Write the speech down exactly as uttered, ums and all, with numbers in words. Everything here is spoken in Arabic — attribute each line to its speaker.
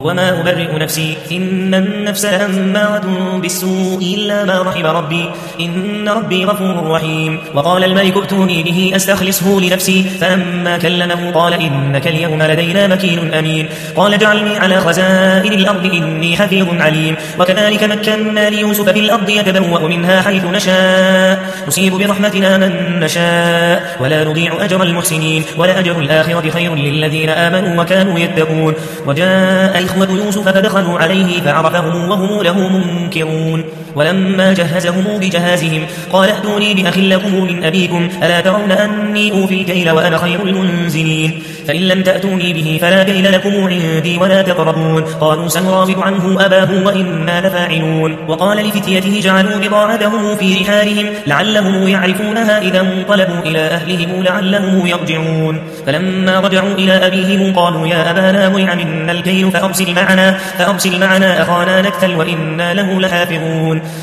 Speaker 1: وما أبرئ نفسي إن النفس لأمارة بالسوء إلا ما رحم ربي إن ربي غفور رحيم. وقال الملك ائتوني به أستخلصه لنفسي فلما كلمه قال إنك اليوم لدينا مكين أمين. قال اجعلني على خزائن الأرض إني حفيظ عليم. وكذلك مكنا ليوسف في الأرض يتبوأ منها حيث نشاء نصيب برحمتنا من نشاء ولا نضيع أجر المحسنين ولأجر الآخرة خير للذين آمنوا وكانوا يتقون. وجاء إخوة يوسف فدخلوا عليه فعرفهم وهم له منكرون. ولما جهزهم بجهازهم قال ائتوني بأخ لكم من أبيكم ألا ترون أني أوفي الكيل وأنا خير المنزلين فإن لم تأتوني به فلا كيل لكم عندي ولا تقربون. قالوا سنراود عنه أباه وإنا لفاعلون. وقال لفتيته جعلوا بضاعتهم في رحالهم لعلهم يعرفونها إذا انقلبوا إلى أهلهم لعلهم يرجعون. فلما رجعوا إلى أبيهم قالوا يا أبانا منع منا الكيل فأرسل معنا, فأرسل معنا أخانا نكتل وإنا له لحافظون.